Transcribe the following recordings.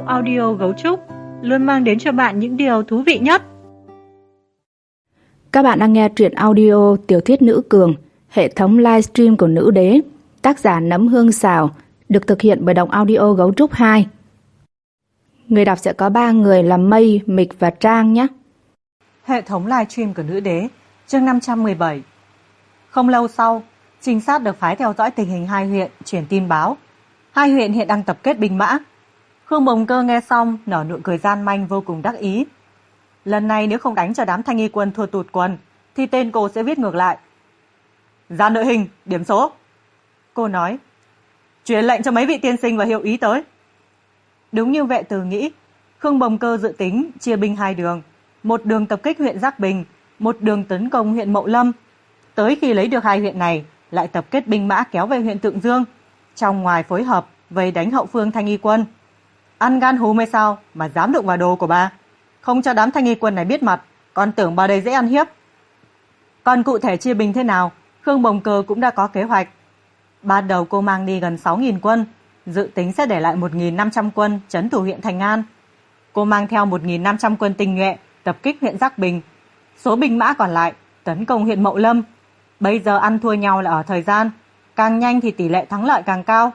audio Gấu Trúc luôn mang đến cho bạn những điều thú vị nhất. Các bạn đang nghe truyện audio Tiểu thuyết Nữ Cường, hệ thống livestream của Nữ Đế, tác giả Nấm Hương Xào, được thực hiện bởi Đọc Audio Gấu Trúc 2. Người đọc sẽ có 3 người là Mây, Mịch và Trang nhé. Hệ thống livestream của Nữ Đế, chương 517. Không lâu sau, trinh sát được phái theo dõi tình hình hai huyện truyền tin báo. Hai huyện hiện đang tập kết binh mã. Khương Bồng Cơ nghe xong nở nụ cười gian manh vô cùng đắc ý. Lần này nếu không đánh cho đám thanh y quân thua tụt quần thì tên cô sẽ viết ngược lại. Ra đội hình, điểm số. Cô nói, truyền lệnh cho mấy vị tiên sinh và hiệu ý tới. Đúng như Vệ Từ nghĩ, Khương Bồng Cơ dự tính chia binh hai đường, một đường tập kích huyện Giác Bình, một đường tấn công huyện Mậu Lâm. Tới khi lấy được hai huyện này, lại tập kết binh mã kéo về huyện Tượng Dương, trong ngoài phối hợp vây đánh hậu phương thanh y quân. Ăn gan hùm hay sao mà dám đụng vào đồ của bà? Không cho đám thanh y quân này biết mặt, còn tưởng bà đây dễ ăn hiếp. Còn cụ thể chia binh thế nào, Khương Bồng Cơ cũng đã có kế hoạch. Ban đầu cô mang đi gần 6.000 quân, dự tính sẽ để lại 1.500 quân trấn thủ huyện Thành An. Cô mang theo 1.500 quân tinh nhuệ tập kích huyện Giác Bình. Số binh mã còn lại tấn công huyện Mậu Lâm. Bây giờ ăn thua nhau là ở thời gian, càng nhanh thì tỷ lệ thắng lợi càng cao.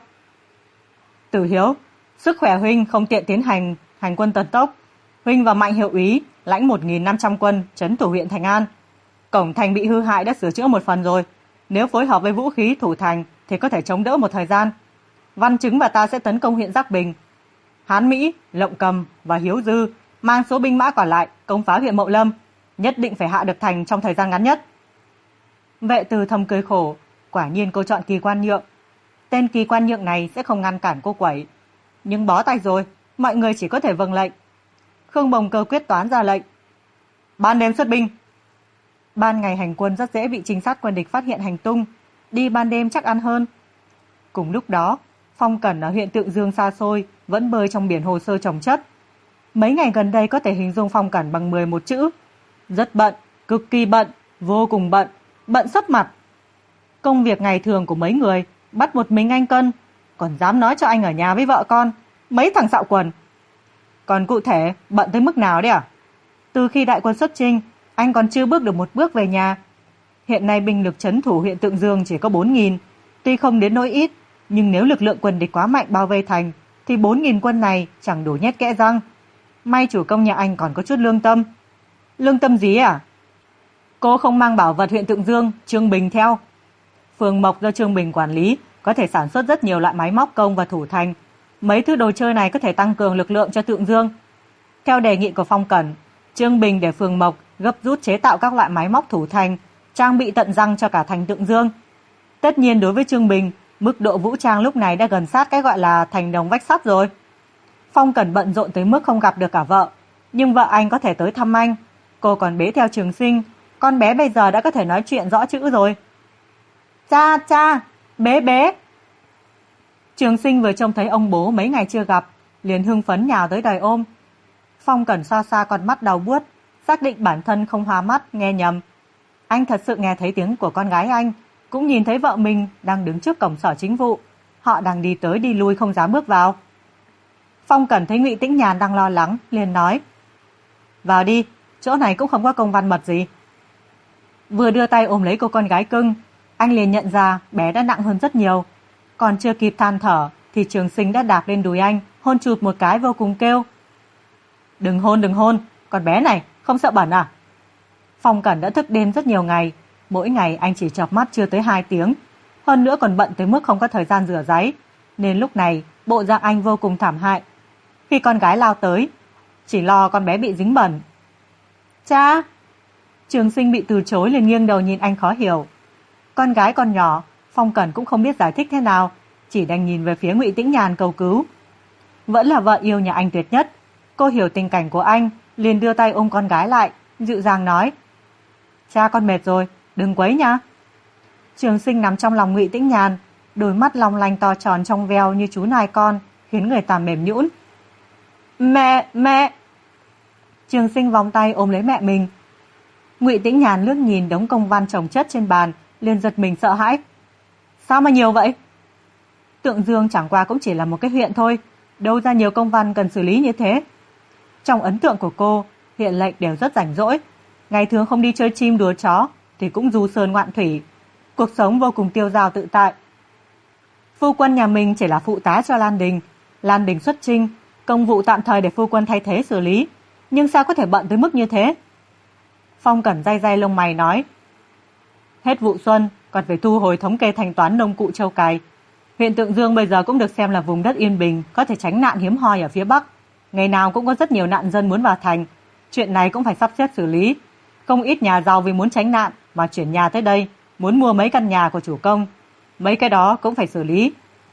Tử Hiếu, sức khỏe huynh không tiện tiến hành quân tấn tốc. Huynh và Mạnh hiệu úy lãnh 1.500 quân trấn thủ huyện Thành An. Cổng thành bị hư hại đã sửa chữa một phần rồi. Nếu phối hợp với vũ khí thủ thành thì có thể chống đỡ một thời gian. Văn Chứng và ta sẽ tấn công huyện Giác Bình. Hán Mỹ, Lộng Cầm và Hiếu Dư mang số binh mã còn lại công phá huyện Mậu Lâm, nhất định phải hạ được thành trong thời gian ngắn nhất. Vệ Từ thầm cười khổ, quả nhiên cô chọn Kỳ Quan Nhượng. Tên Kỳ Quan Nhượng này sẽ không ngăn cản cô quẩy. Nhưng bó tay rồi, mọi người chỉ có thể vâng lệnh. Khương Bồng Cơ quyết toán ra lệnh. Ban đêm xuất binh. Ban ngày hành quân rất dễ bị trinh sát quân địch phát hiện hành tung, đi ban đêm chắc ăn hơn. Cùng lúc đó, Phong Cẩn ở huyện Tượng Dương xa xôi vẫn bơi trong biển hồ sơ chồng chất. Mấy ngày gần đây có thể hình dung Phong Cẩn bằng 11 chữ. Rất bận, cực kỳ bận, vô cùng bận, bận sấp mặt. Công việc ngày thường của mấy người bắt một mình anh cân, còn dám nói cho anh ở nhà với vợ con, mấy thằng xạo quần. Còn cụ thể bận tới mức nào đấy à? Từ khi đại quân xuất chinh, anh còn chưa bước được một bước về nhà. Hiện nay binh lực trấn thủ huyện Tượng Dương chỉ có 4.000, tuy không đến nỗi ít, nhưng nếu lực lượng quân địch quá mạnh bao vây thành thì 4.000 quân này chẳng đủ nhét kẽ răng. May chủ công nhà anh còn có chút lương tâm. Lương tâm gì à? Cô không mang bảo vật huyện Tượng Dương, Trương Bình theo. Phường Mộc do Trương Bình quản lý, có thể sản xuất rất nhiều loại máy móc công và thủ thành. Mấy thứ đồ chơi này có thể tăng cường lực lượng cho Tượng Dương. Theo đề nghị của Phong Cẩn, Trương Bình để Phường Mộc gấp rút chế tạo các loại máy móc thủ thành, trang bị tận răng cho cả thành Tượng Dương. Tất nhiên đối với Trương Bình, mức độ vũ trang lúc này đã gần sát cái gọi là thành đồng vách sắt rồi. Phong Cẩn bận rộn tới mức không gặp được cả vợ, nhưng vợ anh có thể tới thăm anh. Cô còn bế theo Trường Sinh, con bé bây giờ đã có thể nói chuyện rõ chữ rồi. Cha, cha, bế. Trường Sinh vừa trông thấy ông bố mấy ngày chưa gặp, liền hưng phấn nhào tới đòi ôm. Phong Cẩn xa xa con mắt đau buốt, xác định bản thân không hoa mắt, nghe nhầm. Anh thật sự nghe thấy tiếng của con gái anh, cũng nhìn thấy vợ mình đang đứng trước cổng sở chính vụ. Họ đang đi tới đi lui không dám bước vào. Phong Cẩn thấy Ngụy Tĩnh Nhàn đang lo lắng, liền nói, vào đi, chỗ này cũng không có công văn mật gì. Vừa đưa tay ôm lấy cô con gái cưng, anh liền nhận ra bé đã nặng hơn rất nhiều. Còn chưa kịp than thở thì Trường Sinh đã đạp lên đùi anh, hôn chụp một cái vô cùng kêu, đừng hôn, con bé này không sợ bẩn à? Phong Cẩn đã thức đêm rất nhiều ngày, mỗi ngày anh chỉ chợp mắt chưa tới 2 tiếng, hơn nữa còn bận tới mức không có thời gian rửa ráy, nên lúc này bộ dạng anh vô cùng thảm hại. Khi con gái lao tới, chỉ lo con bé bị dính bẩn. Cha! Trường Sinh bị từ chối liền nghiêng đầu nhìn anh khó hiểu. Con gái còn nhỏ, Phong Cẩn cũng không biết giải thích thế nào, chỉ đành nhìn về phía Ngụy Tĩnh Nhàn cầu cứu. Vẫn là vợ yêu nhà anh tuyệt nhất. Cô hiểu tình cảnh của anh, liền đưa tay ôm con gái lại, dịu dàng nói, cha con mệt rồi, đừng quấy nha. Trường Sinh nằm trong lòng Ngụy Tĩnh Nhàn, đôi mắt long lanh to tròn trong veo như chú nai con, khiến người ta mềm nhũn. Mẹ! Trường Sinh vòng tay ôm lấy mẹ mình. Ngụy Tĩnh Nhàn lướt nhìn đống công văn chồng chất trên bàn, liền giật mình sợ hãi. Sao mà nhiều vậy? Tượng Dương chẳng qua cũng chỉ là một cái huyện thôi, đâu ra nhiều công văn cần xử lý như thế. Trong ấn tượng của cô, huyện lệnh đều rất rảnh rỗi. Ngày thường không đi chơi chim đùa chó thì cũng du sơn ngoạn thủy. Cuộc sống vô cùng tiêu dao tự tại. Phu quân nhà mình chỉ là phụ tá cho Lan Đình. Lan Đình xuất chinh, công vụ tạm thời để phu quân thay thế xử lý. Nhưng sao có thể bận tới mức như thế? Phong Cẩn day day lông mày nói. Hết vụ xuân, còn phải thu hồi thống kê thanh toán nông cụ trâu cày. Huyện Tượng Dương bây giờ cũng được xem là vùng đất yên bình, có thể tránh nạn hiếm hoi ở phía Bắc. Ngày nào cũng có rất nhiều nạn dân muốn vào thành. Chuyện này cũng phải sắp xếp xử lý. Không ít nhà giàu vì muốn tránh nạn mà chuyển nhà tới đây, muốn mua mấy căn nhà của chủ công. Mấy cái đó cũng phải xử lý.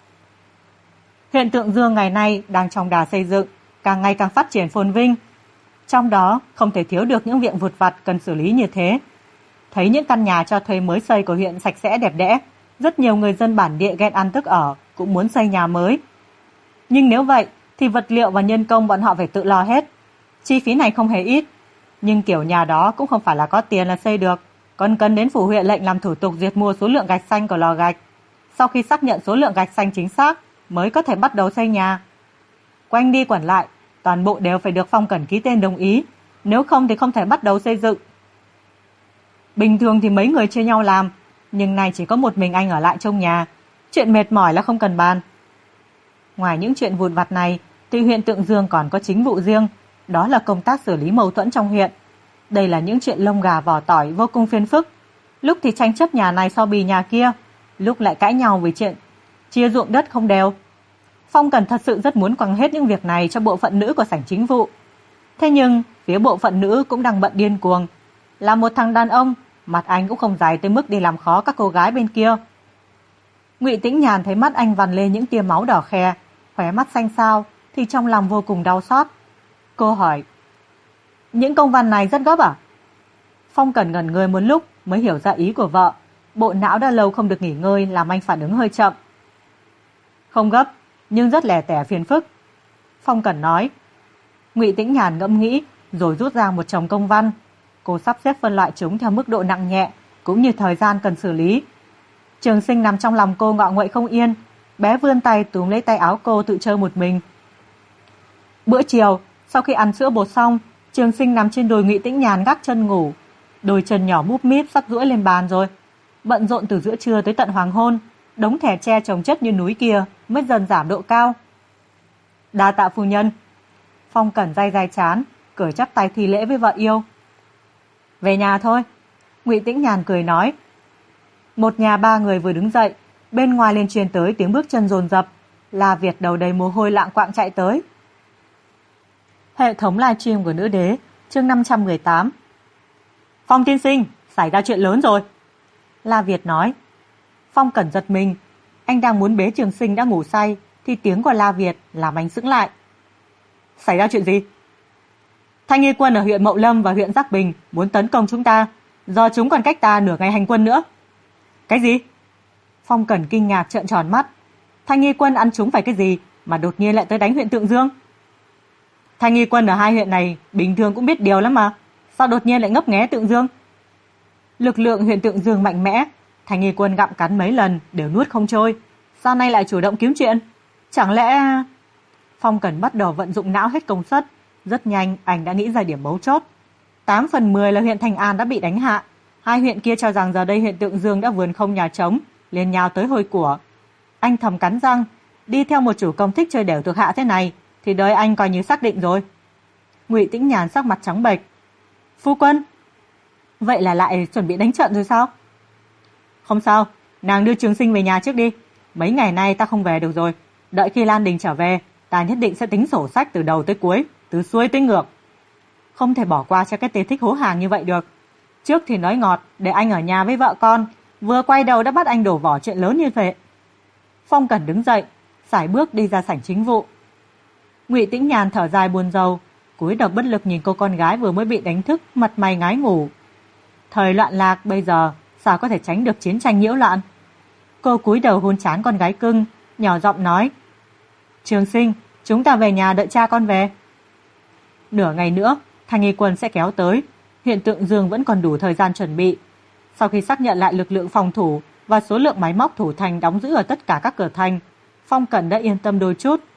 Huyện Tượng Dương ngày nay đang trong đà xây dựng, càng ngày càng phát triển phồn vinh. Trong đó không thể thiếu được những việc vụt vặt cần xử lý như thế. Thấy những căn nhà cho thuê mới xây của huyện sạch sẽ đẹp đẽ, rất nhiều người dân bản địa ghen ăn tức ở, cũng muốn xây nhà mới. Nhưng nếu vậy thì vật liệu và nhân công bọn họ phải tự lo hết. Chi phí này không hề ít, nhưng kiểu nhà đó cũng không phải là có tiền là xây được, còn cần đến phủ huyện lệnh làm thủ tục duyệt mua số lượng gạch xanh của lò gạch. Sau khi xác nhận số lượng gạch xanh chính xác mới có thể bắt đầu xây nhà. Quanh đi quẩn lại, toàn bộ đều phải được Phong Cẩn ký tên đồng ý, nếu không thì không thể bắt đầu xây dựng. Bình thường thì mấy người chia nhau làm, nhưng nay chỉ có một mình anh ở lại trong nhà, chuyện mệt mỏi là không cần bàn. Ngoài những chuyện vụn vặt này, thì huyện Tượng Dương còn có chính vụ riêng, đó là công tác xử lý mâu thuẫn trong huyện. Đây là những chuyện lông gà vỏ tỏi vô cùng phiền phức, lúc thì tranh chấp nhà này so bì nhà kia, lúc lại cãi nhau vì chuyện chia ruộng đất không đều. Phong Cẩn thật sự rất muốn quăng hết những việc này cho bộ phận nữ của sảnh chính vụ. Thế nhưng phía bộ phận nữ cũng đang bận điên cuồng. Là một thằng đàn ông, mặt anh cũng không dài tới mức đi làm khó các cô gái bên kia. Ngụy Tĩnh Nhàn thấy mắt anh vằn lên những tia máu đỏ khè, khóe mắt xanh xao, thì trong lòng vô cùng đau xót. Cô hỏi, những công văn này rất gấp à? Phong Cẩn ngẩn người một lúc mới hiểu ra ý của vợ. Bộ não đã lâu không được nghỉ ngơi làm anh phản ứng hơi chậm. Không gấp, nhưng rất lẻ tẻ phiền phức, Phong Cẩn nói. Ngụy Tĩnh Nhàn ngẫm nghĩ rồi rút ra một chồng công văn. Cô sắp xếp phân loại chúng theo mức độ nặng nhẹ cũng như thời gian cần xử lý. Trường Sinh nằm trong lòng cô ngọ nguậy không yên, bé vươn tay túm lấy tay áo cô tự chơi một mình. Bữa chiều, sau khi ăn sữa bột xong, Trường Sinh nằm trên đùi Ngụy Tĩnh Nhàn gác chân ngủ, đôi chân nhỏ múp míp sắp duỗi lên bàn rồi. Bận rộn từ giữa trưa tới tận hoàng hôn, đống thẻ tre chồng chất như núi kia mới dần giảm độ cao. Đa tạ phu nhân. Phong Cẩn day day chán, cởi chắp tay thi lễ với vợ yêu. Về nhà thôi, Ngụy Tĩnh Nhàn cười nói. Một nhà ba người vừa đứng dậy, bên ngoài liền truyền tới tiếng bước chân dồn dập. La Việt đầu đầy mồ hôi lạng quạng chạy tới. Hệ thống livestream của Nữ Đế, chương 518. Phong tiên sinh, xảy ra chuyện lớn rồi, La Việt nói. Phong Cẩn giật mình, anh đang muốn bế Trường Sinh đã ngủ say thì tiếng của La Việt làm anh sững lại. Xảy ra chuyện gì? Thanh nghi quân ở huyện Mậu Lâm và huyện Giác Bình muốn tấn công chúng ta, do chúng còn cách ta nửa ngày hành quân nữa. Cái gì? Phong Cẩn kinh ngạc trợn tròn mắt. Thanh nghi quân ăn trúng phải cái gì mà đột nhiên lại tới đánh huyện Tượng Dương? Thanh nghi quân ở hai huyện này bình thường cũng biết điều lắm mà, sao đột nhiên lại ngấp nghé Tượng Dương? Lực lượng huyện Tượng Dương mạnh mẽ, Thanh nghi quân gặm cắn mấy lần đều nuốt không trôi, sao nay lại chủ động kiếm chuyện? Chẳng lẽ... Phong Cẩn bắt đầu vận dụng não hết công suất. Rất nhanh anh đã nghĩ ra điểm mấu chốt. 8 phần 10 là huyện Thành An đã bị đánh hạ. Hai huyện kia cho rằng giờ đây huyện Tượng Dương đã vườn không nhà trống, liền nhào tới hồi của. Anh thầm cắn răng, đi theo một chủ công thích chơi đểu thuộc hạ thế này thì đời anh coi như xác định rồi. Ngụy Tĩnh Nhàn sắc mặt trắng bệch. Phu quân, vậy là lại chuẩn bị đánh trận rồi sao? Không sao, nàng đưa Trường Sinh về nhà trước đi. Mấy ngày nay ta không về được rồi. Đợi khi Lan Đình trở về, ta nhất định sẽ tính sổ sách từ đầu tới cuối, từ xuôi tới ngược. Không thể bỏ qua cho cái tên thích hố hàng như vậy được. Trước thì nói ngọt để anh ở nhà với vợ con, vừa quay đầu đã bắt anh đổ vỏ chuyện lớn như vậy. Phong Cẩn đứng dậy, sải bước đi ra sảnh chính vụ. Ngụy Tĩnh Nhàn thở dài buồn rầu, cúi đầu bất lực nhìn cô con gái vừa mới bị đánh thức, mặt mày ngái ngủ. Thời loạn lạc bây giờ sao có thể tránh được chiến tranh nhiễu loạn? Cô cúi đầu hôn trán con gái cưng, nhỏ giọng nói. Trường Sinh, chúng ta về nhà đợi cha con về. Nửa ngày nữa, Thanh nghi quân sẽ kéo tới. Huyện Tượng Dương vẫn còn đủ thời gian chuẩn bị. Sau khi xác nhận lại lực lượng phòng thủ và số lượng máy móc thủ thành đóng giữ ở tất cả các cửa thành, Phong Cẩn đã yên tâm đôi chút.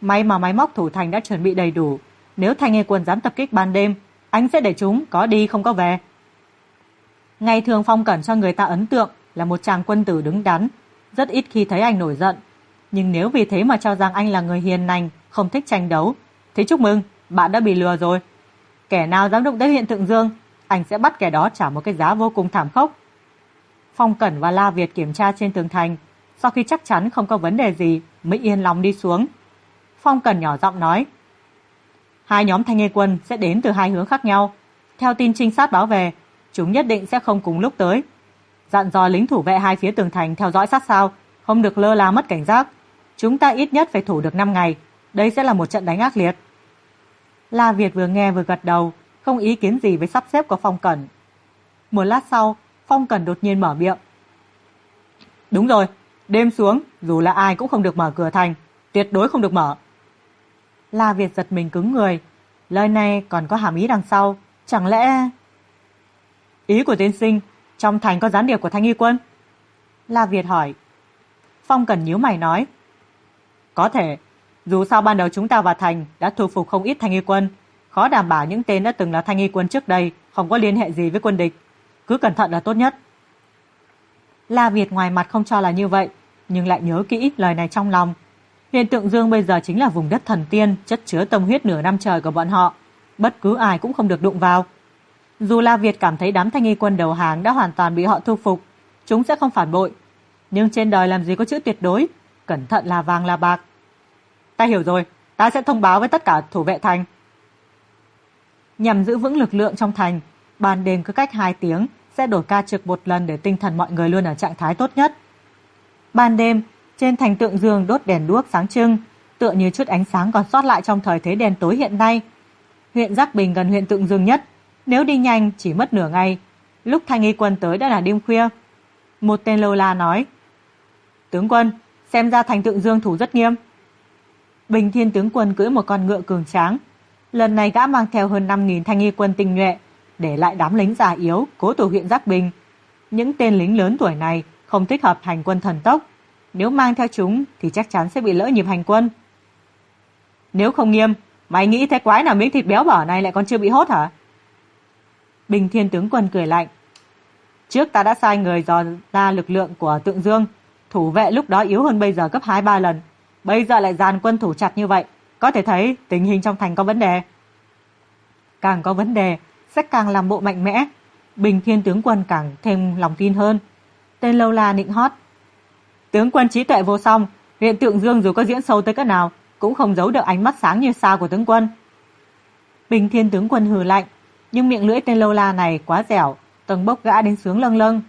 May mà máy móc thủ thành đã chuẩn bị đầy đủ. Nếu Thanh Nghi quân dám tập kích ban đêm, anh sẽ để chúng có đi không có về. Ngày thường Phong Cẩn cho người ta ấn tượng là một chàng quân tử đứng đắn, rất ít khi thấy anh nổi giận. Nhưng nếu vì thế mà cho rằng anh là người hiền lành, không thích tranh đấu, thì chúc mừng, bạn đã bị lừa rồi. Kẻ nào dám đụng tới huyện Thượng Dương, anh sẽ bắt kẻ đó trả một cái giá vô cùng thảm khốc. Phong Cẩn và La Việt kiểm tra trên tường thành, sau khi chắc chắn không có vấn đề gì mới yên lòng đi xuống. Phong Cẩn nhỏ giọng nói: hai nhóm Thanh Nghi quân sẽ đến từ hai hướng khác nhau. Theo tin trinh sát báo về, chúng nhất định sẽ không cùng lúc tới. Dặn dò lính thủ vệ hai phía tường thành theo dõi sát sao, không được lơ là mất cảnh giác. Chúng ta ít nhất phải thủ được 5 ngày. Đây sẽ là một trận đánh ác liệt. La Việt vừa nghe vừa gật đầu, không ý kiến gì với sắp xếp của Phong Cẩn. Một lát sau, Phong Cẩn đột nhiên mở miệng: đúng rồi, đêm xuống dù là ai cũng không được mở cửa thành, tuyệt đối không được mở. La Việt giật mình cứng người, lời này còn có hàm ý đằng sau, chẳng lẽ... Ý của tiên sinh, trong thành có gián điệp của Thanh Nghi quân? La Việt hỏi. Phong Cẩn nhíu mày nói: có thể, dù sao ban đầu chúng ta vào thành đã thu phục không ít Thanh Nghi quân, khó đảm bảo những tên đã từng là Thanh Nghi quân trước đây không có liên hệ gì với quân địch, cứ cẩn thận là tốt nhất. La Việt ngoài mặt không cho là như vậy, nhưng lại nhớ kỹ lời này trong lòng. Huyện Tượng Dương bây giờ chính là vùng đất thần tiên, chất chứa tâm huyết nửa năm trời của bọn họ, bất cứ ai cũng không được đụng vào. Dù La Việt cảm thấy đám Thanh Nghi quân đầu hàng đã hoàn toàn bị họ thu phục, chúng sẽ không phản bội, nhưng trên đời làm gì có chữ tuyệt đối, cẩn thận là vàng là bạc. Ta hiểu rồi, ta sẽ thông báo với tất cả thủ vệ thành. Nhằm giữ vững lực lượng trong thành, ban đêm cứ cách 2 tiếng sẽ đổi ca trực một lần để tinh thần mọi người luôn ở trạng thái tốt nhất. Ban đêm, trên thành Tượng Dương đốt đèn đuốc sáng trưng, tựa như chút ánh sáng còn sót lại trong thời thế đen tối hiện nay. Huyện Giác Bình gần huyện Tượng Dương nhất, nếu đi nhanh chỉ mất nửa ngày. Lúc Thanh Nghi quân tới đã là đêm khuya. Một tên lâu la nói: tướng quân, xem ra thành Tượng Dương thủ rất nghiêm. Bình Thiên tướng quân cưỡi một con ngựa cường tráng. Lần này gã mang theo hơn 5.000 Thanh Nghi quân tinh nhuệ, để lại đám lính già yếu cố thủ huyện Giác Bình. Những tên lính lớn tuổi này không thích hợp hành quân thần tốc, nếu mang theo chúng thì chắc chắn sẽ bị lỡ nhịp hành quân. Nếu không nghiêm, mày nghĩ thế quái nào miếng thịt béo bở này lại còn chưa bị hốt hả? Bình Thiên tướng quân cười lạnh: trước ta đã sai người dò ra lực lượng của Tượng Dương, thủ vệ lúc đó yếu hơn bây giờ gấp 2-3 lần, bây giờ lại dàn quân thủ chặt như vậy, có thể thấy tình hình trong thành có vấn đề. Càng có vấn đề sẽ càng làm bộ mạnh mẽ. Bình Thiên tướng quân càng thêm lòng tin hơn. Tên lâu la nịnh hót: tướng quân trí tuệ vô song, huyện Tượng Dương dù có diễn sâu tới cỡ nào cũng không giấu được ánh mắt sáng như sao của tướng quân. Bình Thiên tướng quân hừ lạnh, nhưng miệng lưỡi tên lâu la này quá dẻo, tầng bốc gã đến sướng lâng lâng.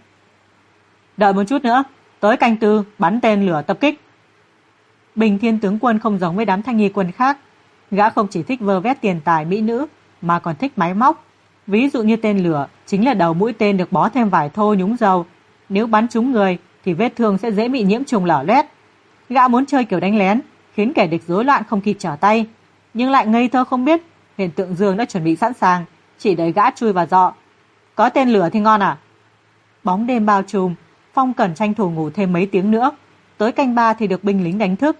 Đợi một chút nữa, tới canh tư bắn tên lửa tập kích. Bình Thiên tướng quân không giống với đám Thanh Nghi quân khác, gã không chỉ thích vơ vét tiền tài mỹ nữ mà còn thích máy móc. Ví dụ như tên lửa chính là đầu mũi tên được bó thêm vải thô nhúng dầu, nếu bắn trúng người thì vết thương sẽ dễ bị nhiễm trùng lở loét. Gã muốn chơi kiểu đánh lén, khiến kẻ địch rối loạn không kịp trở tay, nhưng lại ngây thơ không biết huyện Tượng Dương đã chuẩn bị sẵn sàng, chỉ đợi gã chui vào dọ. Có tên lửa thì ngon à? Bóng đêm bao trùm, Phong Cẩn tranh thủ ngủ thêm mấy tiếng nữa, tới canh 3 thì được binh lính đánh thức.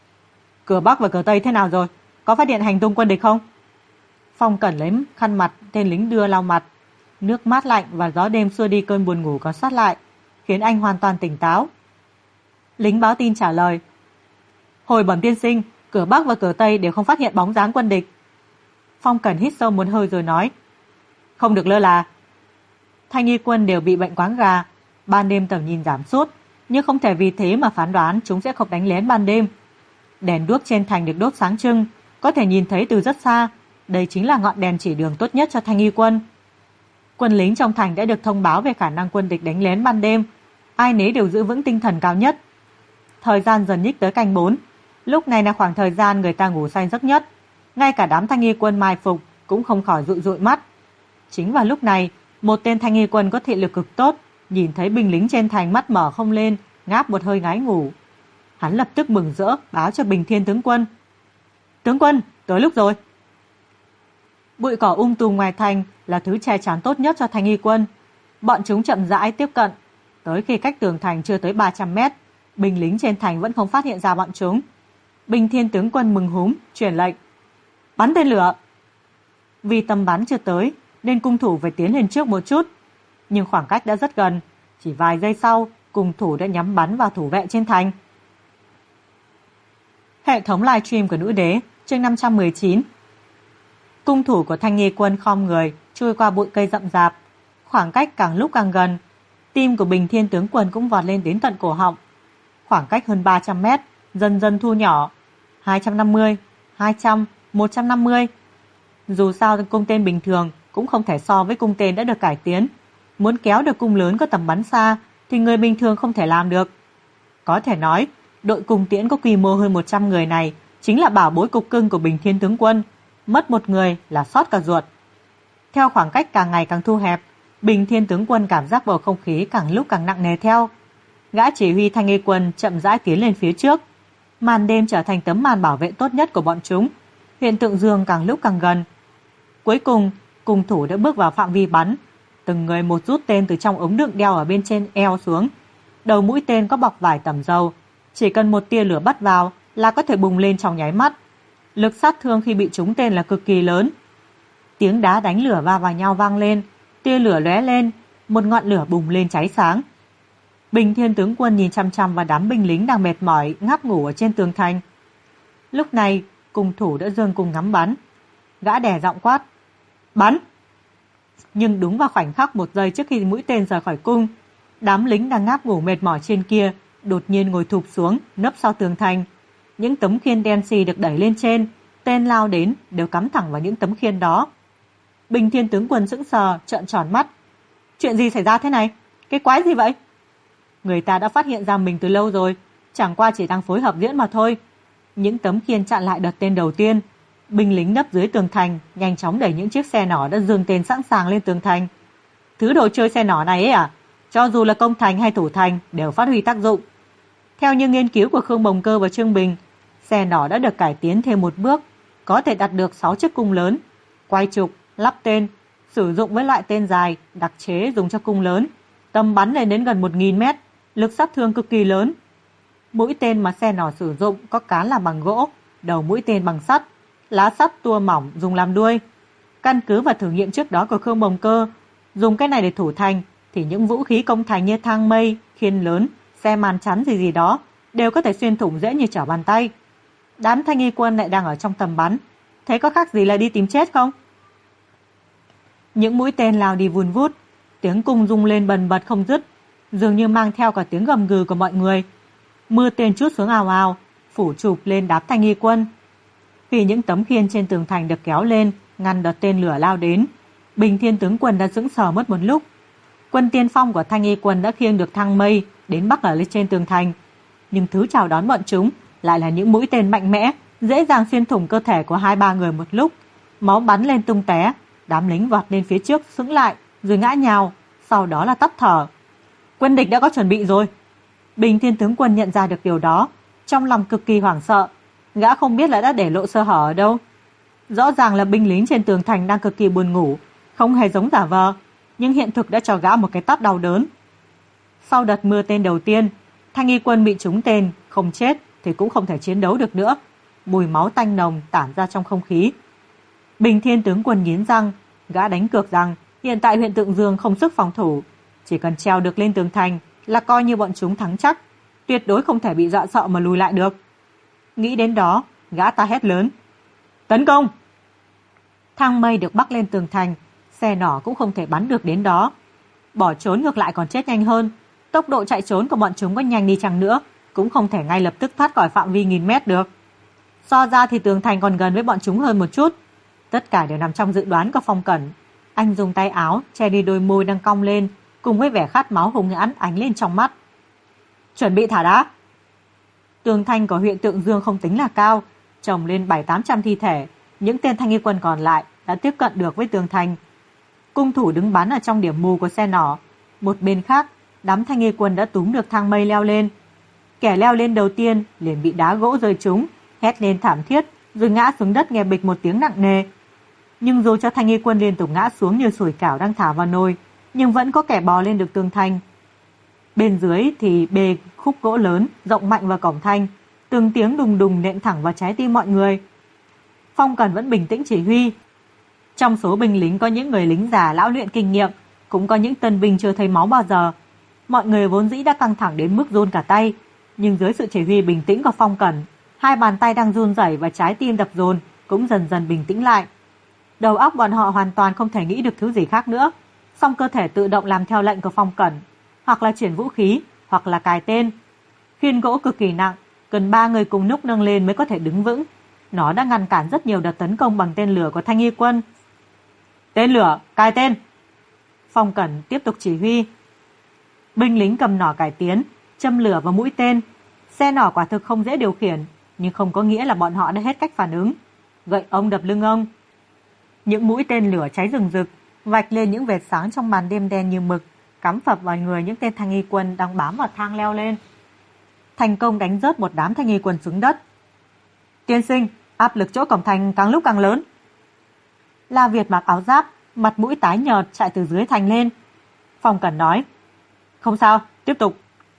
Cửa Bắc và cửa Tây thế nào rồi? Có phát hiện hành tung quân địch không? Phong Cẩn lấy khăn mặt tên lính đưa lau mặt. Nước mát lạnh và gió đêm xua đi cơn buồn ngủ còn sót lại, khiến anh hoàn toàn tỉnh táo. Lính báo tin trả lời: hồi bẩm tiên sinh, cửa Bắc và cửa Tây đều không phát hiện bóng dáng quân địch. Phong Cẩn hít sâu một hơi rồi nói: không được lơ là. Thanh Nghi quân đều bị bệnh quáng gà, ban đêm tầm nhìn giảm sút, nhưng không thể vì thế mà phán đoán chúng sẽ không đánh lén ban đêm. Đèn đuốc trên thành được đốt sáng trưng, có thể nhìn thấy từ rất xa. Đây chính là ngọn đèn chỉ đường tốt nhất cho Thanh Nghi quân. Quân lính trong thành đã được thông báo về khả năng quân địch đánh lén ban đêm, ai nấy đều giữ vững tinh thần cao nhất. Thời gian dần nhích tới canh 4, lúc này là khoảng thời gian người ta ngủ say giấc nhất, ngay cả đám Thanh Nghi quân mai phục cũng không khỏi dụi dụi mắt. Chính vào lúc này, một tên Thanh Nghi quân có thị lực cực tốt, nhìn thấy binh lính trên thành mắt mở không lên, ngáp một hơi ngái ngủ. Hắn lập tức mừng rỡ báo cho Bình Thiên tướng quân: tướng quân, tới lúc rồi. Bụi cỏ tùm ngoài thành là thứ che chắn tốt nhất cho Thanh Nghi quân. Bọn chúng chậm rãi tiếp cận, tới khi cách tường thành chưa tới 300 mét, binh lính trên thành vẫn không phát hiện ra bọn chúng. Bình Thiên tướng quân mừng húm truyền lệnh: bắn tên lửa. Vì tầm bắn chưa tới nên cung thủ phải tiến lên trước một chút, nhưng khoảng cách đã rất gần, chỉ vài giây sau cung thủ đã nhắm bắn vào thủ vệ trên thành. Hệ thống livestream của nữ đế, chương 519. Cung thủ của Thanh Nghi quân khom người chui qua bụi cây rậm rạp, khoảng cách càng lúc càng gần. Tim của Bình Thiên tướng quân cũng vọt lên đến tận cổ họng. Khoảng cách hơn 300 mét dần dần thu nhỏ, 250, 200, 150. Dù sao cung tên bình thường cũng không thể so với cung tên đã được cải tiến. Muốn kéo được cung lớn có tầm bắn xa thì người bình thường không thể làm được. Có thể nói, đội cung tiễn có quy mô hơn 100 người này chính là bảo bối cục cưng của Bình Thiên tướng quân. Mất một người là sót cả ruột. Theo khoảng cách càng ngày càng thu hẹp, Bình Thiên tướng quân cảm giác bầu không khí càng lúc càng nặng nề theo. Gã chỉ huy Thanh Nghi quân chậm rãi tiến lên phía trước. Màn đêm trở thành tấm màn bảo vệ tốt nhất của bọn chúng. Hiện tượng dương càng lúc càng gần. Cuối cùng, cung thủ đã bước vào phạm vi bắn. Từng người một rút tên từ trong ống đựng đeo ở bên trên eo xuống. Đầu mũi tên có bọc vải tẩm dầu, chỉ cần một tia lửa bắt vào là có thể bùng lên trong nháy mắt. Lực sát thương khi bị trúng tên là cực kỳ lớn. Tiếng đá đánh lửa va vào nhau vang lên, tia lửa lóe lên, một ngọn lửa bùng lên cháy sáng. Bình Thiên tướng quân nhìn chăm chăm vào đám binh lính đang mệt mỏi ngáp ngủ ở trên tường thành. Lúc này, cung thủ đã giương cung ngắm bắn. Gã đè giọng quát: bắn! Nhưng đúng vào khoảnh khắc một giây trước khi mũi tên rời khỏi cung, đám lính đang ngáp ngủ mệt mỏi trên kia đột nhiên ngồi thụp xuống, nấp sau tường thành. Những tấm khiên đen xì được đẩy lên trên, tên lao đến đều cắm thẳng vào những tấm khiên đó. Bình Thiên tướng quân sững sờ, trợn tròn mắt. Chuyện gì xảy ra thế này? Cái quái gì vậy? Người ta đã phát hiện ra mình từ lâu rồi, chẳng qua chỉ đang phối hợp diễn mà thôi. Những tấm khiên chặn lại đợt tên đầu tiên. Binh lính nấp dưới tường thành nhanh chóng đẩy những chiếc xe nỏ đã dương tên sẵn sàng lên tường thành. Thứ đồ chơi xe nỏ này ấy à, cho dù là công thành hay thủ thành đều phát huy tác dụng. Theo những nghiên cứu của Khương Bồng Cơ và Trương Bình, xe nỏ đã được cải tiến thêm một bước, có thể đặt được 6 chiếc cung lớn, quay trục, lắp tên, sử dụng với loại tên dài, đặc chế dùng cho cung lớn, tầm bắn lên đến gần 1.000 mét, lực sát thương cực kỳ lớn. Mũi tên mà xe nỏ sử dụng có cán làm bằng gỗ, đầu mũi tên bằng sắt, lá sắt tua mỏng dùng làm đuôi. Căn cứ vào thử nghiệm trước đó của Khương Bồng Cơ, dùng cái này để thủ thành thì những vũ khí công thành như thang mây, khiên lớn, xe màn chắn gì đó đều có thể xuyên thủng dễ như trở bàn tay. Đám Thanh Nghi quân lại đang ở trong tầm bắn, thế có khác gì là đi tìm chết không? Những mũi tên lao đi vun vút, tiếng cung rung lên bần bật không dứt, dường như mang theo cả tiếng gầm gừ của mọi người. Mưa tên trút xuống ào ào, phủ chụp lên đám Thanh Nghi quân. Khi những tấm khiên trên tường thành được kéo lên, ngăn đợt tên lửa lao đến, Bình Thiên tướng quân đã sững sờ mất một lúc. Quân tiên phong của Thanh Nghi quân đã khiêng được thang mây đến bắc ở lên trên tường thành, nhưng thứ chào đón bọn chúng lại là những mũi tên mạnh mẽ, dễ dàng xuyên thủng cơ thể của 2-3 người một lúc. Máu bắn lên tung té, đám lính vọt lên phía trước sững lại, rồi ngã nhào, sau đó là tắt thở. Quân địch đã có chuẩn bị rồi. Bình Thiên tướng quân nhận ra được điều đó, trong lòng cực kỳ hoảng sợ. Gã không biết là đã để lộ sơ hở ở đâu. Rõ ràng là binh lính trên tường thành đang cực kỳ buồn ngủ, không hề giống giả vờ, nhưng hiện thực đã cho gã một cái tát đau đớn. Sau đợt mưa tên đầu tiên, Thanh Nghi quân bị trúng tên, không chết thì cũng không thể chiến đấu được nữa. Mùi máu tanh nồng tản ra trong không khí. Bình Thiên tướng quân nghiến răng, gã đánh cược rằng hiện tại huyện Tượng Dương không sức phòng thủ, chỉ cần trèo được lên tường thành là coi như bọn chúng thắng chắc, tuyệt đối không thể bị dọa sợ mà lùi lại được. Nghĩ đến đó, gã ta hét lớn: tấn công! Thang mây được bắc lên tường thành, xe nỏ cũng không thể bắn được đến đó. Bỏ trốn ngược lại còn chết nhanh hơn. Tốc độ chạy trốn của bọn chúng có nhanh đi chăng nữa cũng không thể ngay lập tức thoát khỏi phạm vi 1.000 mét được. So ra thì tường thành còn gần với bọn chúng hơn một chút. Tất cả đều nằm trong dự đoán của Phong Cẩn. Anh dùng tay áo che đi đôi môi đang cong lên, cùng với vẻ khát máu hung hãn ánh lên trong mắt. Chuẩn bị thả đá. Tường thành của huyện Tượng Dương không tính là cao, chồng lên 700-800 thi thể. Những tên Thanh Nghi quân còn lại đã tiếp cận được với tường thành. Cung thủ đứng bắn ở trong điểm mù của xe nỏ. Một bên khác, đám Thanh Nghi quân đã túm được thang mây leo lên. Kẻ leo lên đầu tiên liền bị đá gỗ rơi trúng, hét lên thảm thiết, rồi ngã xuống đất nghe bịch một tiếng nặng nề. Nhưng dù cho Thanh Nghi quân liên tục ngã xuống như sủi cảo đang thả vào nồi, nhưng vẫn có kẻ bò lên được tường thành. Bên dưới thì bê khúc gỗ lớn rộng mạnh vào cổng thành. Từng tiếng đùng đùng nện thẳng vào trái tim mọi người. Phong Cẩn vẫn bình tĩnh chỉ huy. Trong số binh lính có những người lính già lão luyện kinh nghiệm, cũng có những tân binh chưa thấy máu bao giờ. Mọi người vốn dĩ đã căng thẳng đến mức run cả tay, nhưng dưới sự chỉ huy bình tĩnh của Phong Cẩn, hai bàn tay đang run rẩy và trái tim đập dồn cũng dần dần bình tĩnh lại. Đầu óc bọn họ hoàn toàn không thể nghĩ được thứ gì khác nữa, song cơ thể tự động làm theo lệnh của Phong Cẩn, hoặc là chuyển vũ khí, hoặc là cài tên. Khiên gỗ cực kỳ nặng, cần 3 người cùng lúc nâng lên mới có thể đứng vững. Nó đã ngăn cản rất nhiều đợt tấn công bằng tên lửa của Thanh Y quân. Tên lửa, cài tên. Phong Cẩn tiếp tục chỉ huy. Binh lính cầm nỏ cải tiến, châm lửa vào mũi tên. Xe nỏ quả thực không dễ điều khiển, nhưng không có nghĩa là bọn họ đã hết cách phản ứng. Gậy ông đập lưng ông. Những mũi tên lửa cháy rừng rực, vạch lên những vệt sáng trong màn đêm đen như mực, cắm phập vào người những tên Thanh Y quân đang bám vào thang leo lên. Thành công đánh rớt một đám Thanh Y quân xuống đất. Tiên sinh, áp lực chỗ cổng thành càng lúc càng lớn. La Việt mặc áo giáp, mặt mũi tái nhợt chạy từ dưới thành lên. Phong Cẩn nói, không sao, tiếp tục.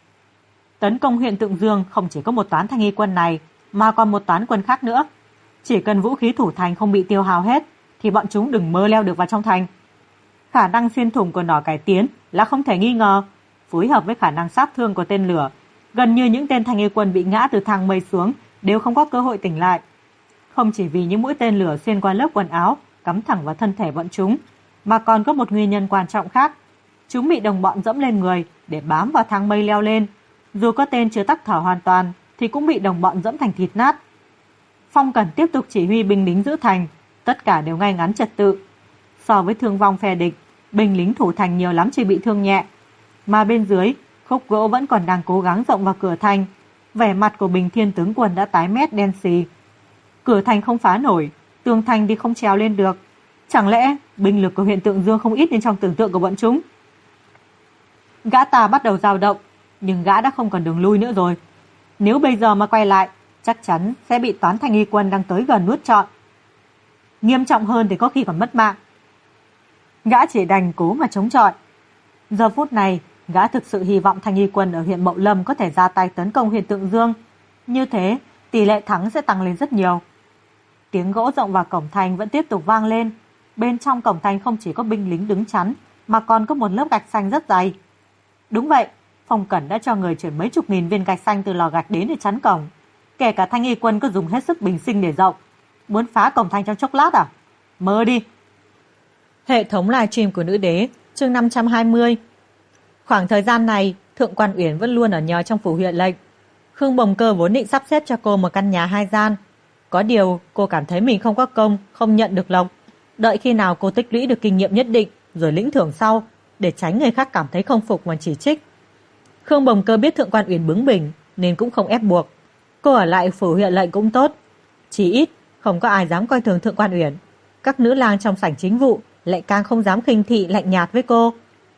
Tấn công huyện Tượng Dương không chỉ có một toán Thanh Y quân này, mà còn một toán quân khác nữa. Chỉ cần vũ khí thủ thành không bị tiêu hao hết, thì bọn chúng đừng mơ leo được vào trong thành. Khả năng xuyên thủng của nỏ cải tiến là không thể nghi ngờ, phối hợp với khả năng sát thương của tên lửa, gần như những tên Thanh Y quân bị ngã từ thang mây xuống đều không có cơ hội tỉnh lại. Không chỉ vì những mũi tên lửa xuyên qua lớp quần áo, cắm thẳng vào thân thể bọn chúng, mà còn có một nguyên nhân quan trọng khác. Chúng bị đồng bọn dẫm lên người để bám vào thang mây leo lên. Dù có tên chưa tắc thở hoàn toàn, thì cũng bị đồng bọn dẫm thành thịt nát. Phong Cẩn tiếp tục chỉ huy binh lính giữ thành, tất cả đều ngay ngắn trật tự. So với thương vong phe địch, binh lính thủ thành nhiều lắm chỉ bị thương nhẹ. Mà bên dưới, khúc gỗ vẫn còn đang cố gắng rộng vào cửa thành. Vẻ mặt của Bình Thiên tướng quân đã tái mét đen xì. Cửa thành không phá nổi, tường thành thì không trèo lên được. Chẳng lẽ binh lực của huyện Tượng Dương không ít nên trong tưởng tượng của bọn chúng? Gã ta bắt đầu dao động, nhưng gã đã không còn đường lui nữa rồi. Nếu bây giờ mà quay lại, chắc chắn sẽ bị toán Thanh Y quân đang tới gần nuốt trọn. Nghiêm trọng hơn thì có khi còn mất mạng. Gã chỉ đành cố mà chống chọi. Giờ phút này, gã thực sự hy vọng Thanh Y quân ở huyện Mậu Lâm có thể ra tay tấn công huyện Tượng Dương. Như thế, tỷ lệ thắng sẽ tăng lên rất nhiều. Tiếng gỗ rộng vào cổng thành vẫn tiếp tục vang lên. Bên trong cổng thành không chỉ có binh lính đứng chắn, mà còn có một lớp gạch xanh rất dày. Đúng vậy, Phong Cẩn đã cho người chuyển mấy chục nghìn viên gạch xanh từ lò gạch đến để chắn cổng. Kể cả Thanh Y quân có dùng hết sức bình sinh để rộng. Muốn phá cổng thành trong chốc lát à? Mơ đi. Hệ thống livestream của Nữ Đế, chương 520. Khoảng thời gian này, Thượng quan Uyển vẫn luôn ở nhờ trong phủ huyện lệnh. Khương Bồng Cơ vốn định sắp xếp cho cô một căn nhà 2 gian. Có điều, cô cảm thấy mình không có công, không nhận được lộc. Đợi khi nào cô tích lũy được kinh nghiệm nhất định, rồi lĩnh thưởng sau, để tránh người khác cảm thấy không phục mà chỉ trích. Khương Bồng Cơ biết Thượng quan Uyển bướng bỉnh, nên cũng không ép buộc. Cô ở lại phủ huyện lệnh cũng tốt. Chỉ ít, không có ai dám coi thường Thượng quan Uyển. Các nữ lang trong sảnh chính vụ lại càng không dám khinh thị lạnh nhạt với cô.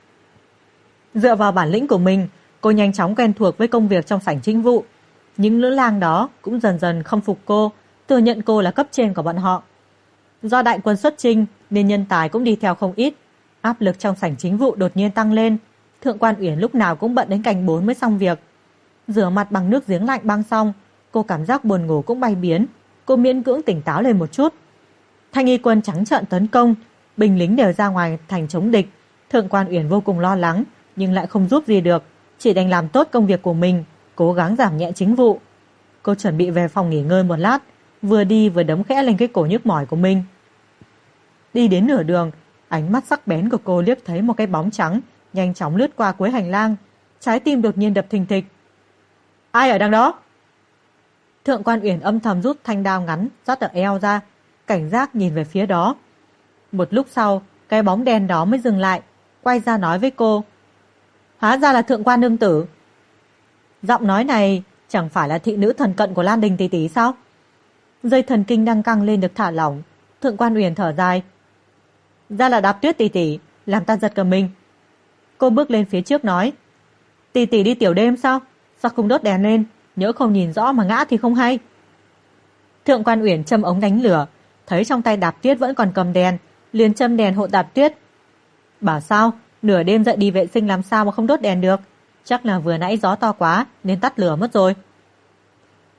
Dựa vào bản lĩnh của mình, cô nhanh chóng quen thuộc với công việc trong sảnh chính vụ. Những nữ lang đó cũng dần dần không phục cô, thừa nhận cô là cấp trên của bọn họ. Do đại quân xuất chinh nên nhân tài cũng đi theo không ít. Áp lực trong sảnh chính vụ đột nhiên tăng lên. Thượng quan Uyển lúc nào cũng bận đến canh 4 mới xong việc. Rửa mặt bằng nước giếng lạnh băng xong, cô cảm giác buồn ngủ cũng bay biến. Cô miễn cưỡng tỉnh táo lên một chút. Thanh Y quân trắng trợn tấn công, binh lính đều ra ngoài thành chống địch. Thượng quan Uyển vô cùng lo lắng, nhưng lại không giúp gì được, chỉ đành làm tốt công việc của mình, cố gắng giảm nhẹ chính vụ. Cô chuẩn bị về phòng nghỉ ngơi một lát, vừa đi vừa đấm khẽ lên cái cổ nhức mỏi của mình. Đi đến nửa đường, ánh mắt sắc bén của cô liếc thấy một cái bóng trắng nhanh chóng lướt qua cuối hành lang, trái tim đột nhiên đập thình thịch. Ai ở đằng đó? Thượng quan Uyển âm thầm rút thanh đao ngắn dắt ở eo ra, cảnh giác nhìn về phía đó. Một lúc sau, cái bóng đen đó mới dừng lại, quay ra nói với cô. Hóa ra là Thượng quan nương tử. Giọng nói này chẳng phải là thị nữ thần cận của Lan Đình tỷ tỷ sao? Dây thần kinh đang căng lên được thả lỏng. Thượng quan Uyển thở dài. Ra là Đạp Tuyết tỷ tỷ, làm ta giật cả mình. Cô bước lên phía trước nói. Tỷ tỷ đi tiểu đêm sao? Sao không đốt đèn lên? Nhỡ không nhìn rõ mà ngã thì không hay. Thượng quan Uyển châm ống đánh lửa, thấy trong tay Đạp Tuyết vẫn còn cầm đèn, liền châm đèn hộ Đạp Tuyết. Bảo sao, nửa đêm dậy đi vệ sinh làm sao mà không đốt đèn được? Chắc là vừa nãy gió to quá nên tắt lửa mất rồi.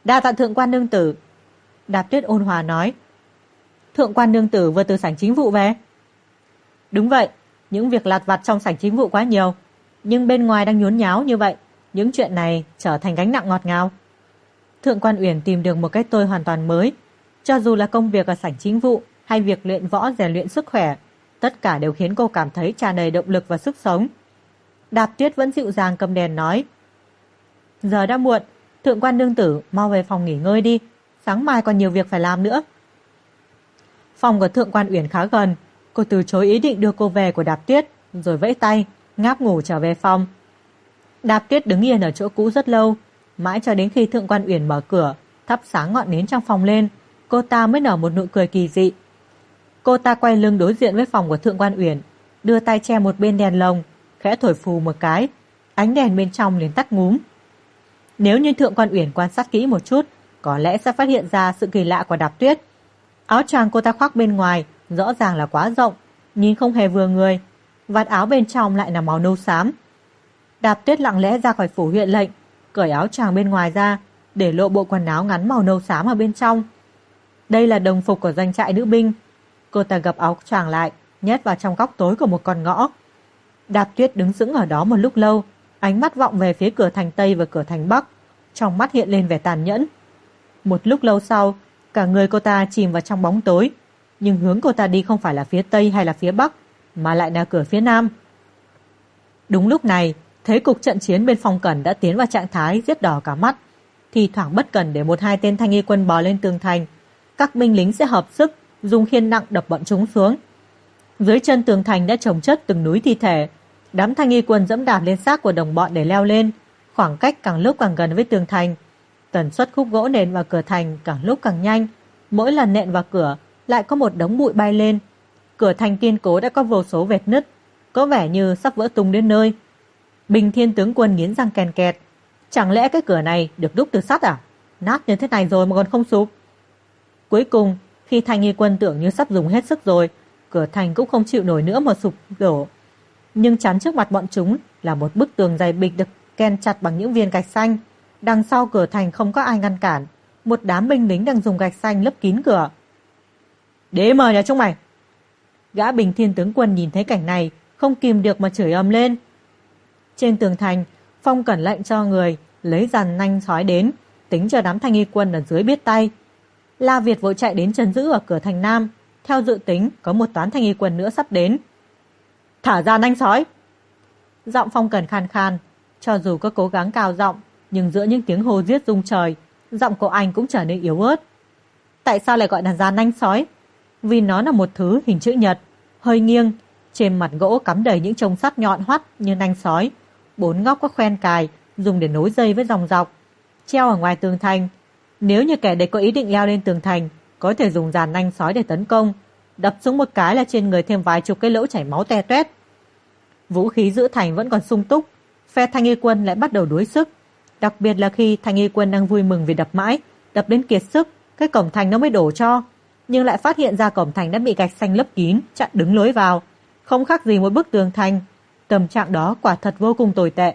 Đa tạ thượng quan nương tử. Đạp Tuyết ôn hòa nói. Thượng quan nương tử vừa từ sảnh chính vụ về? Đúng vậy, những việc lặt vặt trong sảnh chính vụ quá nhiều, nhưng bên ngoài đang nhốn nháo như vậy, những chuyện này trở thành gánh nặng ngọt ngào. Thượng quan Uyển tìm được một cái tôi hoàn toàn mới, cho dù là công việc ở sảnh chính vụ hay việc luyện võ rèn luyện sức khỏe, tất cả đều khiến cô cảm thấy tràn đầy động lực và sức sống. Đạp Tuyết vẫn dịu dàng cầm đèn nói. Giờ đã muộn, thượng quan nương tử mau về phòng nghỉ ngơi đi, sáng mai còn nhiều việc phải làm nữa. Phòng của thượng quan Uyển khá gần, cô từ chối ý định đưa cô về của Đạp Tuyết, rồi vẫy tay, ngáp ngủ trở về phòng. Đạp Tuyết đứng yên ở chỗ cũ rất lâu, mãi cho đến khi thượng quan Uyển mở cửa, thắp sáng ngọn nến trong phòng lên, cô ta mới nở một nụ cười kỳ dị. Cô ta quay lưng đối diện với phòng của thượng quan Uyển, đưa tay che một bên đèn lồng, khẽ thổi phù một cái, ánh đèn bên trong liền tắt ngúm. Nếu như thượng quan Uyển quan sát kỹ một chút, có lẽ sẽ phát hiện ra sự kỳ lạ của Đạp Tuyết. Áo choàng cô ta khoác bên ngoài rõ ràng là quá rộng, nhìn không hề vừa người, vạt áo bên trong lại là màu nâu xám. Đạp Tuyết lặng lẽ ra khỏi phủ huyện lệnh, cởi áo choàng bên ngoài ra, để lộ bộ quần áo ngắn màu nâu xám ở bên trong. Đây là đồng phục của doanh trại nữ binh. Cô ta gập áo choàng lại, nhét vào trong góc tối của một con ngõ. Đạp Tuyết đứng sững ở đó một lúc lâu, ánh mắt vọng về phía cửa thành Tây và cửa thành Bắc, trong mắt hiện lên vẻ tàn nhẫn. Một lúc lâu sau, cả người cô ta chìm vào trong bóng tối, nhưng hướng cô ta đi không phải là phía Tây hay là phía Bắc, mà lại là cửa phía Nam. Đúng lúc này, thế cục trận chiến bên Phong Cẩn đã tiến vào trạng thái giết đỏ cả mắt. Thì thoảng bất cần để một hai tên thanh y quân bò lên tường thành, các binh lính sẽ hợp sức dùng khiên nặng đập bọn chúng xuống. Dưới chân tường thành đã chồng chất từng núi thi thể. Đám thanh y quân dẫm đạp lên xác của đồng bọn để leo lên, khoảng cách càng lúc càng gần với tường thành. Tần suất khúc gỗ nện vào cửa thành càng lúc càng nhanh, mỗi lần nện vào cửa lại có một đống bụi bay lên. Cửa thành kiên cố đã có vô số vết nứt, có vẻ như sắp vỡ tung đến nơi. Bình Thiên tướng quân nghiến răng ken kẹt. Chẳng lẽ cái cửa này được đúc từ sắt à? Nát như thế này rồi mà còn không sụp. Cuối cùng, khi thanh y quân tưởng như sắp dùng hết sức rồi, cửa thành cũng không chịu nổi nữa mà sụp đổ. Nhưng chắn trước mặt bọn chúng là một bức tường dày bịch được ken chặt bằng những viên gạch xanh. Đằng sau cửa thành không có ai ngăn cản, một đám binh lính đang dùng gạch xanh lấp kín cửa. Đế mời nhà chúng mày! Gã Bình Thiên tướng quân nhìn thấy cảnh này, không kìm được mà chửi ầm lên. Trên tường thành, Phong Cẩn lệnh cho người lấy dàn nanh sói đến, tính cho đám thanh y quân ở dưới biết tay. La Việt vội chạy đến trấn giữ ở cửa thành Nam, theo dự tính có một toán thanh y quân nữa sắp đến. Thả ra nanh sói! Giọng Phong Cẩn khan khan, cho dù có cố gắng cao giọng, nhưng giữa những tiếng hô giết rung trời, giọng của anh cũng trở nên yếu ớt. Tại sao lại gọi là dàn nanh sói? Vì nó là một thứ hình chữ nhật, hơi nghiêng, trên mặt gỗ cắm đầy những chông sắt nhọn hoắt như nanh sói, bốn góc có khoen cài dùng để nối dây với dòng dọc, treo ở ngoài tường thành. Nếu như kẻ địch có ý định leo lên tường thành, có thể dùng dàn nanh sói để tấn công, đập xuống một cái là trên người thêm vài chục cái lỗ chảy máu te toét. Vũ khí giữ thành vẫn còn sung túc, phe thanh y quân lại bắt đầu đuối sức, đặc biệt là khi thanh y quân đang vui mừng vì đập mãi, đập đến kiệt sức, cái cổng thành nó mới đổ cho, nhưng lại phát hiện ra cổng thành đã bị gạch xanh lấp kín, chặn đứng lối vào, không khác gì một bức tường thành. Tâm trạng đó quả thật vô cùng tồi tệ.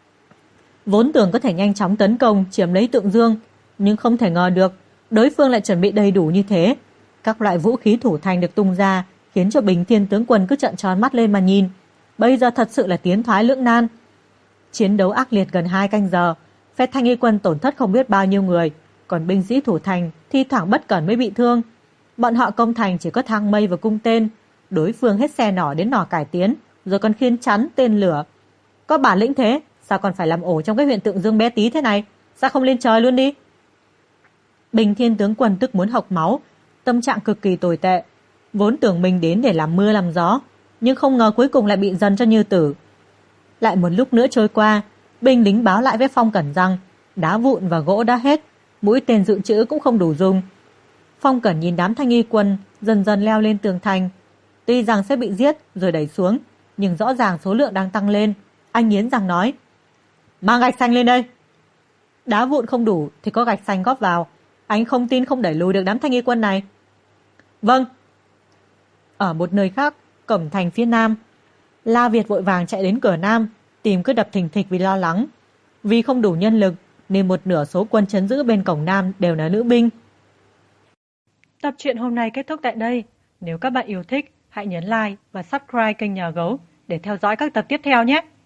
Vốn tưởng có thể nhanh chóng tấn công chiếm lấy Tượng Dương, nhưng không thể ngờ được đối phương lại chuẩn bị đầy đủ như thế. Các loại vũ khí thủ thành được tung ra, khiến cho Bình Thiên tướng quân cứ trợn tròn mắt lên mà nhìn. Bây giờ thật sự là tiến thoái lưỡng nan. Chiến đấu ác liệt gần 2 canh giờ, phe thanh y quân tổn thất không biết bao nhiêu người, còn binh sĩ thủ thành thi thoảng bất cẩn mới bị thương. Bọn họ công thành chỉ có thang mây và cung tên, đối phương hết xe nỏ đến nỏ cải tiến, rồi còn khiên chắn tên lửa. Có bản lĩnh thế, sao còn phải làm ổ trong cái huyện Tượng Dương bé tí thế này? Sao không lên trời luôn đi? Bình Thiên tướng quân tức muốn hộc máu, tâm trạng cực kỳ tồi tệ. Vốn tưởng mình đến để làm mưa làm gió, nhưng không ngờ cuối cùng lại bị dần cho như tử. Lại một lúc nữa trôi qua, binh lính báo lại với Phong Cẩn rằng đá vụn và gỗ đã hết, mũi tên dự trữ cũng không đủ dùng. Phong Cẩn nhìn đám thanh y quân dần dần leo lên tường thành. Tuy rằng sẽ bị giết rồi đẩy xuống, nhưng rõ ràng số lượng đang tăng lên. Anh nghiến răng nói: mang gạch xanh lên đây. Đá vụn không đủ thì có gạch xanh góp vào. Anh không tin không đẩy lùi được đám thanh y quân này. Vâng. Ở một nơi khác, cổng thành phía Nam, La Việt vội vàng chạy đến cửa Nam, tìm cứ đập thình thịch vì lo lắng. Vì không đủ nhân lực nên một nửa số quân trấn giữ bên cổng Nam đều là nữ binh. Tập truyện hôm nay kết thúc tại đây. Nếu các bạn yêu thích, hãy nhấn like và subscribe kênh Nhà Gấu để theo dõi các tập tiếp theo nhé.